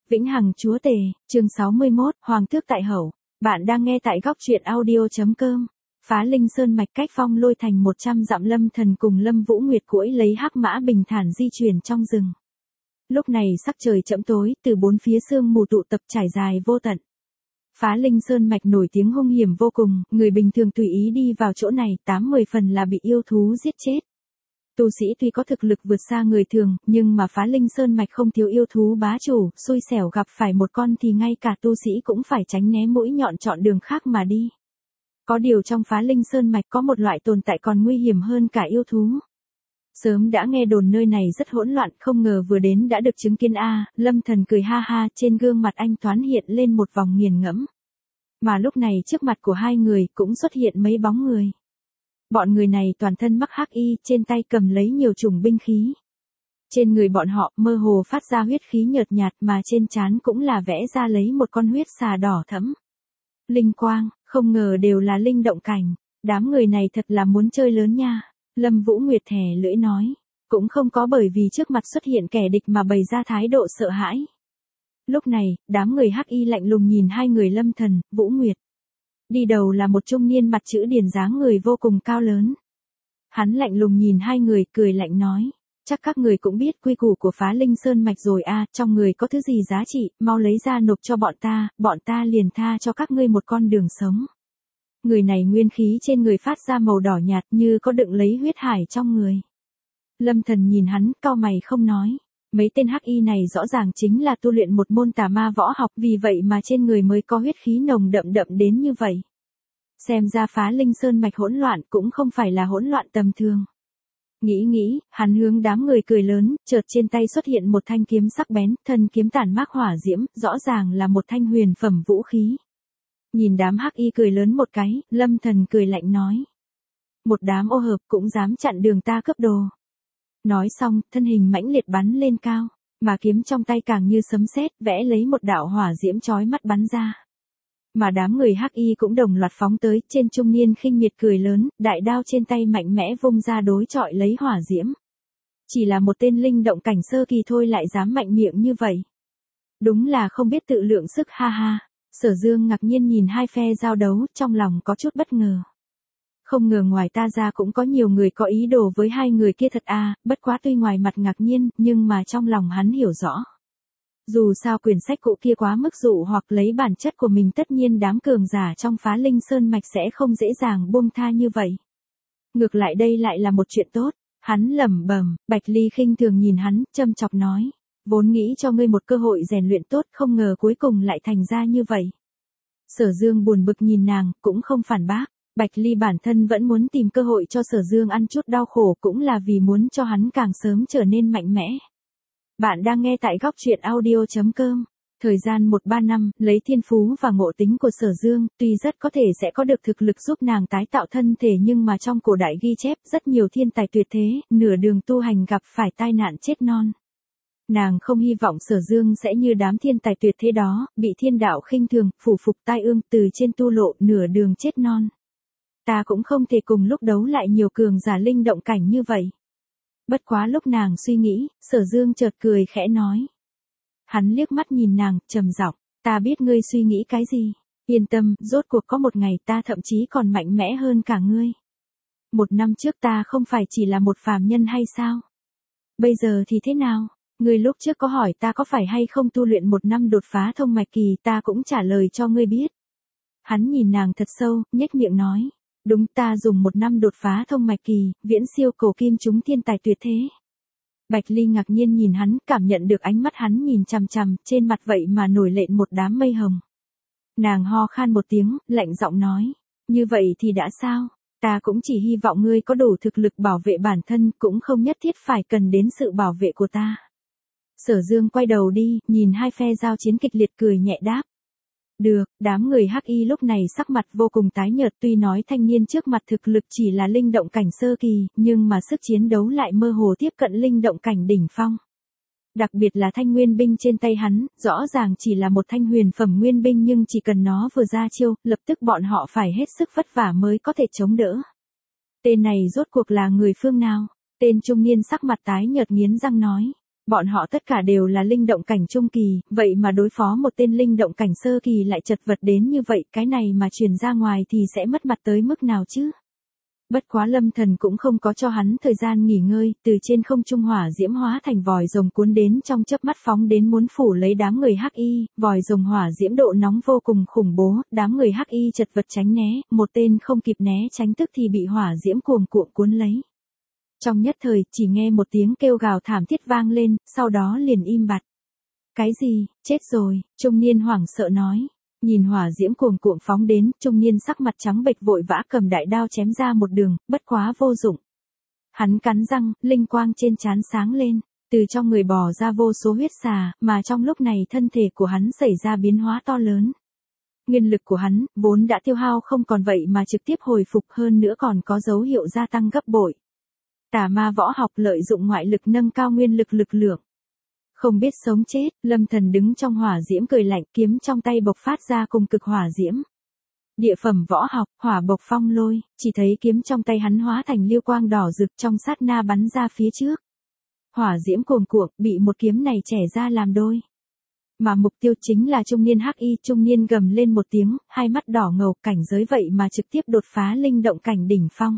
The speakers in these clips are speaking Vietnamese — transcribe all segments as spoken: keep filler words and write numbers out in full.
Vĩnh Hằng Chúa Tể, chương sáu mươi mốt, Hoàng tước tại hậu. Bạn đang nghe tại góc truyện audio.com. Phá Linh Sơn mạch cách Phong Lôi thành một trăm dặm, Lâm Thần cùng Lâm Vũ Nguyệt cưỡi lấy hắc mã bình thản di chuyển trong rừng. Lúc này sắc trời chẫm tối, từ bốn phía sương mù tụ tập trải dài vô tận. Phá Linh Sơn mạch nổi tiếng hung hiểm vô cùng, người bình thường tùy ý đi vào chỗ này, tám mười phần là bị yêu thú giết chết. Tu sĩ tuy có thực lực vượt xa người thường, nhưng mà Phá Linh Sơn mạch không thiếu yêu thú bá chủ, xui xẻo gặp phải một con thì ngay cả tu sĩ cũng phải tránh né mũi nhọn chọn đường khác mà đi. Có điều trong Phá Linh Sơn mạch có một loại tồn tại còn nguy hiểm hơn cả yêu thú. Sớm đã nghe đồn nơi này rất hỗn loạn, không ngờ vừa đến đã được chứng kiến a. Lâm Thần cười ha ha, trên gương mặt anh thoáng hiện lên một vòng nghiền ngẫm. Mà lúc này trước mặt của hai người cũng xuất hiện mấy bóng người. Bọn người này toàn thân mắc hắc y, trên tay cầm lấy nhiều chủng binh khí. Trên người bọn họ mơ hồ phát ra huyết khí nhợt nhạt, mà trên trán cũng là vẽ ra lấy một con huyết xà đỏ thẫm. Linh quang, không ngờ đều là linh động cảnh, đám người này thật là muốn chơi lớn nha. Lâm Vũ Nguyệt thè lưỡi nói, cũng không có bởi vì trước mặt xuất hiện kẻ địch mà bày ra thái độ sợ hãi. Lúc này, đám người hắc y lạnh lùng nhìn hai người Lâm Thần, Vũ Nguyệt. Đi đầu là một trung niên mặt chữ điển dáng người vô cùng cao lớn. Hắn lạnh lùng nhìn hai người, cười lạnh nói, chắc các người cũng biết quy củ của Phá Linh Sơn mạch rồi a, trong người có thứ gì giá trị, mau lấy ra nộp cho bọn ta, bọn ta liền tha cho các ngươi một con đường sống. Người này nguyên khí trên người phát ra màu đỏ nhạt như có đựng lấy huyết hải trong người. Lâm Thần nhìn hắn, cau mày không nói. Mấy tên hắc y này rõ ràng chính là tu luyện một môn tà ma võ học, vì vậy mà trên người mới có huyết khí nồng đậm đậm đến như vậy. Xem ra Phá Linh Sơn mạch hỗn loạn cũng không phải là hỗn loạn tầm thường. Nghĩ nghĩ, hắn hướng đám người cười lớn, chợt trên tay xuất hiện một thanh kiếm sắc bén, thân kiếm tản mác hỏa diễm, rõ ràng là một thanh huyền phẩm vũ khí. Nhìn đám hắc y cười lớn một cái, Lâm Thần cười lạnh nói. Một đám ô hợp cũng dám chặn đường ta cướp đồ. Nói xong, thân hình mãnh liệt bắn lên cao, mà kiếm trong tay càng như sấm sét, vẽ lấy một đạo hỏa diễm chói mắt bắn ra. Mà đám người hắc y cũng đồng loạt phóng tới, trên trung niên khinh miệt cười lớn, đại đao trên tay mạnh mẽ vung ra đối chọi lấy hỏa diễm. Chỉ là một tên linh động cảnh sơ kỳ thôi lại dám mạnh miệng như vậy. Đúng là không biết tự lượng sức, ha ha. Sở Dương ngạc nhiên nhìn hai phe giao đấu, trong lòng có chút bất ngờ. Không ngờ ngoài ta ra cũng có nhiều người có ý đồ với hai người kia thật à, bất quá tuy ngoài mặt ngạc nhiên, nhưng mà trong lòng hắn hiểu rõ. Dù sao quyển sách cũ kia quá mức dụ hoặc lấy bản chất của mình, tất nhiên đám cường giả trong Phá Linh Sơn mạch sẽ không dễ dàng buông tha như vậy. Ngược lại đây lại là một chuyện tốt, hắn lẩm bẩm. Bạch Ly khinh thường nhìn hắn, châm chọc nói. Vốn nghĩ cho ngươi một cơ hội rèn luyện tốt, không ngờ cuối cùng lại thành ra như vậy. Sở Dương buồn bực nhìn nàng, cũng không phản bác. Bạch Ly bản thân vẫn muốn tìm cơ hội cho Sở Dương ăn chút đau khổ, cũng là vì muốn cho hắn càng sớm trở nên mạnh mẽ. Bạn đang nghe tại góc truyện audio.com. Thời gian một ba năm, lấy thiên phú và ngộ tính của Sở Dương, tuy rất có thể sẽ có được thực lực giúp nàng tái tạo thân thể, nhưng mà trong cổ đại ghi chép rất nhiều thiên tài tuyệt thế, nửa đường tu hành gặp phải tai nạn chết non. Nàng không hy vọng Sở Dương sẽ như đám thiên tài tuyệt thế đó, bị thiên đạo khinh thường, phủ phục tai ương, từ trên tu lộ nửa đường chết non. Ta cũng không thể cùng lúc đấu lại nhiều cường giả linh động cảnh như vậy. Bất quá lúc nàng suy nghĩ, Sở Dương chợt cười khẽ nói. Hắn liếc mắt nhìn nàng, trầm giọng, ta biết ngươi suy nghĩ cái gì. Yên tâm, rốt cuộc có một ngày ta thậm chí còn mạnh mẽ hơn cả ngươi. Một năm trước ta không phải chỉ là một phàm nhân hay sao? Bây giờ thì thế nào? Ngươi lúc trước có hỏi ta có phải hay không tu luyện một năm đột phá thông mạch kỳ, ta cũng trả lời cho ngươi biết. Hắn nhìn nàng thật sâu, nhếch miệng nói. Đúng, ta dùng một năm đột phá thông mạch kỳ, viễn siêu cổ kim chúng thiên tài tuyệt thế. Bạch Ly ngạc nhiên nhìn hắn, cảm nhận được ánh mắt hắn nhìn chằm chằm, trên mặt vậy mà nổi lên một đám mây hồng. Nàng ho khan một tiếng, lạnh giọng nói. Như vậy thì đã sao? Ta cũng chỉ hy vọng ngươi có đủ thực lực bảo vệ bản thân, cũng không nhất thiết phải cần đến sự bảo vệ của ta. Sở Dương quay đầu đi, nhìn hai phe giao chiến kịch liệt, cười nhẹ đáp. Được, đám người hắc y lúc này sắc mặt vô cùng tái nhợt, tuy nói thanh niên trước mặt thực lực chỉ là linh động cảnh sơ kỳ, nhưng mà sức chiến đấu lại mơ hồ tiếp cận linh động cảnh đỉnh phong. Đặc biệt là thanh nguyên binh trên tay hắn, rõ ràng chỉ là một thanh huyền phẩm nguyên binh, nhưng chỉ cần nó vừa ra chiêu, lập tức bọn họ phải hết sức vất vả mới có thể chống đỡ. Tên này rốt cuộc là người phương nào? Tên trung niên sắc mặt tái nhợt nghiến răng nói. Bọn họ tất cả đều là linh động cảnh trung kỳ, vậy mà đối phó một tên linh động cảnh sơ kỳ lại chật vật đến như vậy, cái này mà truyền ra ngoài thì sẽ mất mặt tới mức nào chứ? Bất quá Lâm Thần cũng không có cho hắn thời gian nghỉ ngơi, từ trên không trung hỏa diễm hóa thành vòi rồng cuốn đến trong chớp mắt phóng đến muốn phủ lấy đám người Hắc Y, vòi rồng hỏa diễm độ nóng vô cùng khủng bố, đám người Hắc Y chật vật tránh né, một tên không kịp né tránh tức thì bị hỏa diễm cuồng cuộn cuốn lấy. Trong nhất thời, chỉ nghe một tiếng kêu gào thảm thiết vang lên, sau đó liền im bặt. Cái gì, chết rồi, trung niên hoảng sợ nói. Nhìn hỏa diễm cuồng cuộn phóng đến, trung niên sắc mặt trắng bệch vội vã cầm đại đao chém ra một đường, bất quá vô dụng. Hắn cắn răng, linh quang trên trán sáng lên, từ trong người bò ra vô số huyết xà, mà trong lúc này thân thể của hắn xảy ra biến hóa to lớn. Nguyên lực của hắn, vốn đã tiêu hao không còn vậy mà trực tiếp hồi phục hơn nữa còn có dấu hiệu gia tăng gấp bội. Tà ma võ học lợi dụng ngoại lực nâng cao nguyên lực lực lượng. Không biết sống chết, Lâm Thần đứng trong hỏa diễm cười lạnh, kiếm trong tay bộc phát ra cùng cực hỏa diễm. Địa phẩm võ học, hỏa bộc phong lôi, chỉ thấy kiếm trong tay hắn hóa thành liêu quang đỏ rực trong sát na bắn ra phía trước. Hỏa diễm cuồng cuộn, bị một kiếm này chẻ ra làm đôi. Mà mục tiêu chính là trung niên Hắc Y, trung niên gầm lên một tiếng, hai mắt đỏ ngầu, cảnh giới vậy mà trực tiếp đột phá linh động cảnh đỉnh phong.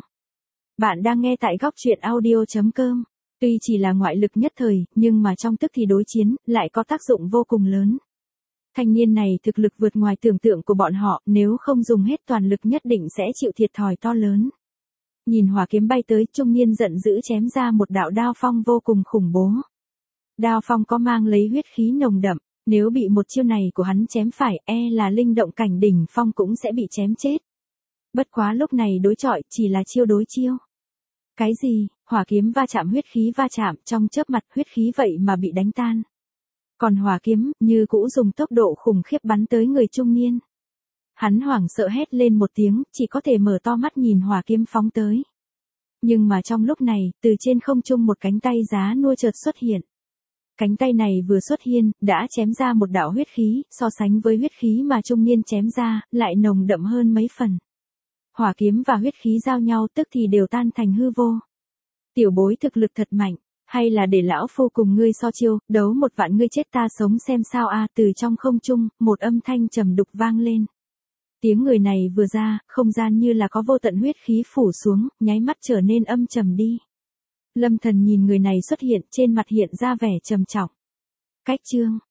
Bạn đang nghe tại góc truyện audio chấm com. Tuy chỉ là ngoại lực nhất thời, nhưng mà trong tức thì đối chiến, lại có tác dụng vô cùng lớn. Thanh niên này thực lực vượt ngoài tưởng tượng của bọn họ, nếu không dùng hết toàn lực nhất định sẽ chịu thiệt thòi to lớn. Nhìn hỏa kiếm bay tới, trung niên giận dữ chém ra một đạo đao phong vô cùng khủng bố. Đao phong có mang lấy huyết khí nồng đậm, nếu bị một chiêu này của hắn chém phải, e là linh động cảnh đỉnh phong cũng sẽ bị chém chết. Bất quá lúc này đối chọi, chỉ là chiêu đối chiêu. Cái gì, hỏa kiếm va chạm huyết khí va chạm, trong chớp mặt huyết khí vậy mà bị đánh tan. Còn hỏa kiếm, như cũ dùng tốc độ khủng khiếp bắn tới người trung niên. Hắn hoảng sợ hét lên một tiếng, chỉ có thể mở to mắt nhìn hỏa kiếm phóng tới. Nhưng mà trong lúc này, từ trên không trung một cánh tay giá nua chợt xuất hiện. Cánh tay này vừa xuất hiện, đã chém ra một đạo huyết khí, so sánh với huyết khí mà trung niên chém ra, lại nồng đậm hơn mấy phần. Hỏa kiếm và huyết khí giao nhau tức thì đều tan thành hư vô. Tiểu bối thực lực thật mạnh, hay là để lão phu cùng ngươi so chiêu, đấu một vạn ngươi chết ta sống xem sao a. Từ trong không trung, một âm thanh trầm đục vang lên. Tiếng người này vừa ra, không gian như là có vô tận huyết khí phủ xuống, nháy mắt trở nên âm trầm đi. Lâm Thần nhìn người này xuất hiện, trên mặt hiện ra vẻ trầm trọng. Cách chương,